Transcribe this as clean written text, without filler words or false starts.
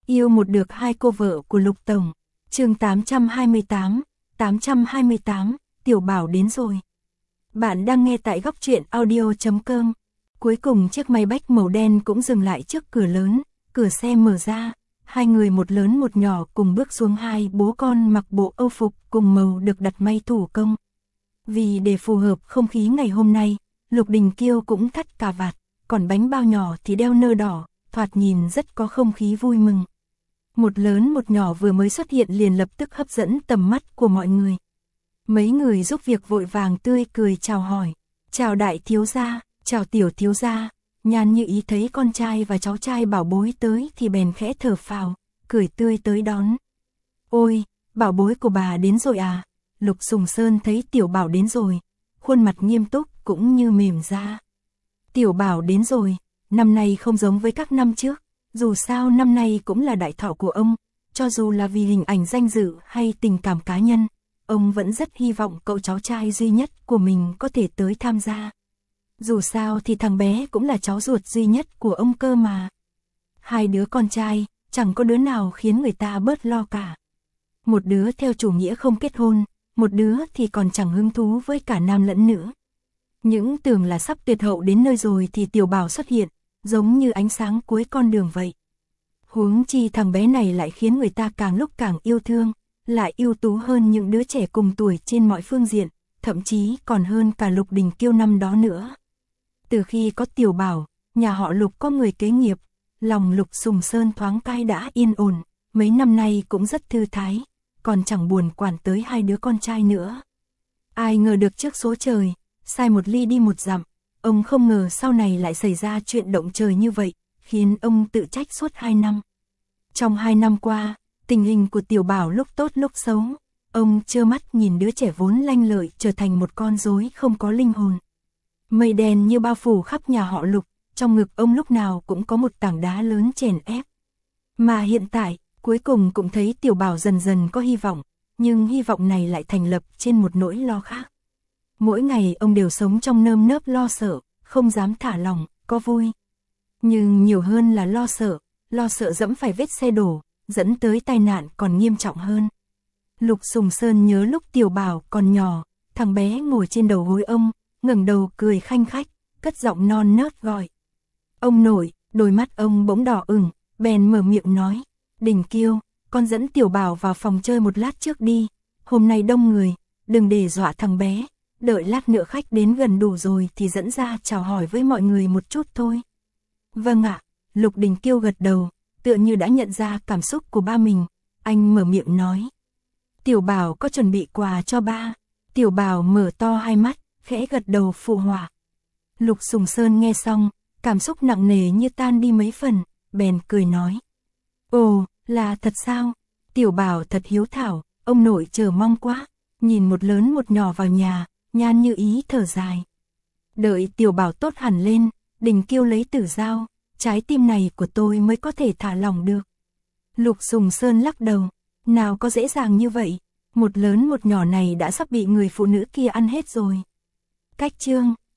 Yêu một được hai cô vợ của Lục Tổng. Chương 828, Tiểu Bảo đến rồi. Bạn đang nghe tại góc truyện audio.com. Cuối cùng chiếc máy bách màu đen cũng dừng lại trước cửa lớn, cửa xe mở ra, hai người một lớn một nhỏ cùng bước xuống. Hai bố con mặc bộ âu phục cùng màu được đặt may thủ công. Vì để phù hợp không khí ngày hôm nay, Lục Đình Kiêu cũng thắt cà vạt, còn bánh bao nhỏ thì đeo nơ đỏ, thoạt nhìn rất có không khí vui mừng. Một lớn một nhỏ vừa mới xuất hiện liền lập tức hấp dẫn tầm mắt của mọi người. Mấy người giúp việc vội vàng tươi cười chào hỏi. Chào đại thiếu gia, chào tiểu thiếu gia. Nhan Như Ý thấy con trai và cháu trai bảo bối tới thì bèn khẽ thở phào, cười tươi tới đón. Ôi, bảo bối của bà đến rồi à? Lục Sùng Sơn thấy Tiểu Bảo đến rồi, khuôn mặt nghiêm túc cũng như mềm ra. Tiểu Bảo đến rồi, năm nay không giống với các năm trước, dù sao năm nay cũng là đại thọ của ông, cho dù là vì hình ảnh danh dự hay tình cảm cá nhân, ông vẫn rất hy vọng cậu cháu trai duy nhất của mình có thể tới tham gia. Dù sao thì thằng bé cũng là cháu ruột duy nhất của ông cơ mà. Hai đứa con trai, chẳng có đứa nào khiến người ta bớt lo cả. Một đứa theo chủ nghĩa không kết hôn, một đứa thì còn chẳng hứng thú với cả nam lẫn nữ. Những tưởng là sắp tuyệt hậu đến nơi rồi thì Tiểu Bảo xuất hiện, giống như ánh sáng cuối con đường vậy. Huống chi thằng bé này lại khiến người ta càng lúc càng yêu thương, lại ưu tú hơn những đứa trẻ cùng tuổi trên mọi phương diện, thậm chí còn hơn cả Lục Đình Kiêu năm đó nữa. Từ khi có Tiểu Bảo, nhà họ Lục có người kế nghiệp, lòng Lục Sùng Sơn thoáng cai đã yên ổn, mấy năm nay cũng rất thư thái, còn chẳng buồn quản tới hai đứa con trai nữa. Ai ngờ được trước số trời, sai một ly đi một dặm, ông không ngờ sau này lại xảy ra chuyện động trời như vậy, khiến ông tự trách suốt 2 năm. Trong 2 năm qua, tình hình của Tiểu Bảo lúc tốt lúc xấu, ông trơ mắt nhìn đứa trẻ vốn lanh lợi trở thành một con rối không có linh hồn. Mây đen như bao phủ khắp nhà họ Lục, trong ngực ông lúc nào cũng có một tảng đá lớn chèn ép. Mà hiện tại, cuối cùng cũng thấy Tiểu Bảo dần dần có hy vọng, nhưng hy vọng này lại thành lập trên một nỗi lo khác. Mỗi ngày ông đều sống trong nơm nớp lo sợ, không dám thả lỏng, có vui. Nhưng nhiều hơn là lo sợ dẫm phải vết xe đổ, dẫn tới tai nạn còn nghiêm trọng hơn. Lục Sùng Sơn nhớ lúc Tiểu Bảo còn nhỏ, thằng bé ngồi trên đầu gối ông, ngẩng đầu cười khanh khách, cất giọng non nớt gọi. Ông nội, đôi mắt ông bỗng đỏ ửng, bèn mở miệng nói, Đình Kiêu, con dẫn Tiểu Bảo vào phòng chơi một lát trước đi, hôm nay đông người, đừng để dọa thằng bé, đợi lát nữa khách đến gần đủ rồi thì dẫn ra chào hỏi với mọi người một chút thôi. Vâng ạ, Lục Đình Kiêu gật đầu, tựa như đã nhận ra cảm xúc của ba mình, anh mở miệng nói. Tiểu Bảo có chuẩn bị quà cho ba. Tiểu Bảo mở to hai mắt, khẽ gật đầu phụ họa. Lục Sùng Sơn nghe xong, cảm xúc nặng nề như tan đi mấy phần, bèn cười nói. Ồ, là thật sao? Tiểu Bảo thật hiếu thảo, ông nội chờ mong quá. Nhìn một lớn một nhỏ vào nhà, Nhan Như Ý thở dài. Đợi Tiểu Bảo tốt hẳn lên, Đình Kiêu lấy tử dao, trái tim này của tôi mới có thể thả lỏng được. Lục Sùng Sơn lắc đầu, nào có dễ dàng như vậy, một lớn một nhỏ này đã sắp bị người phụ nữ kia ăn hết rồi. Cách chương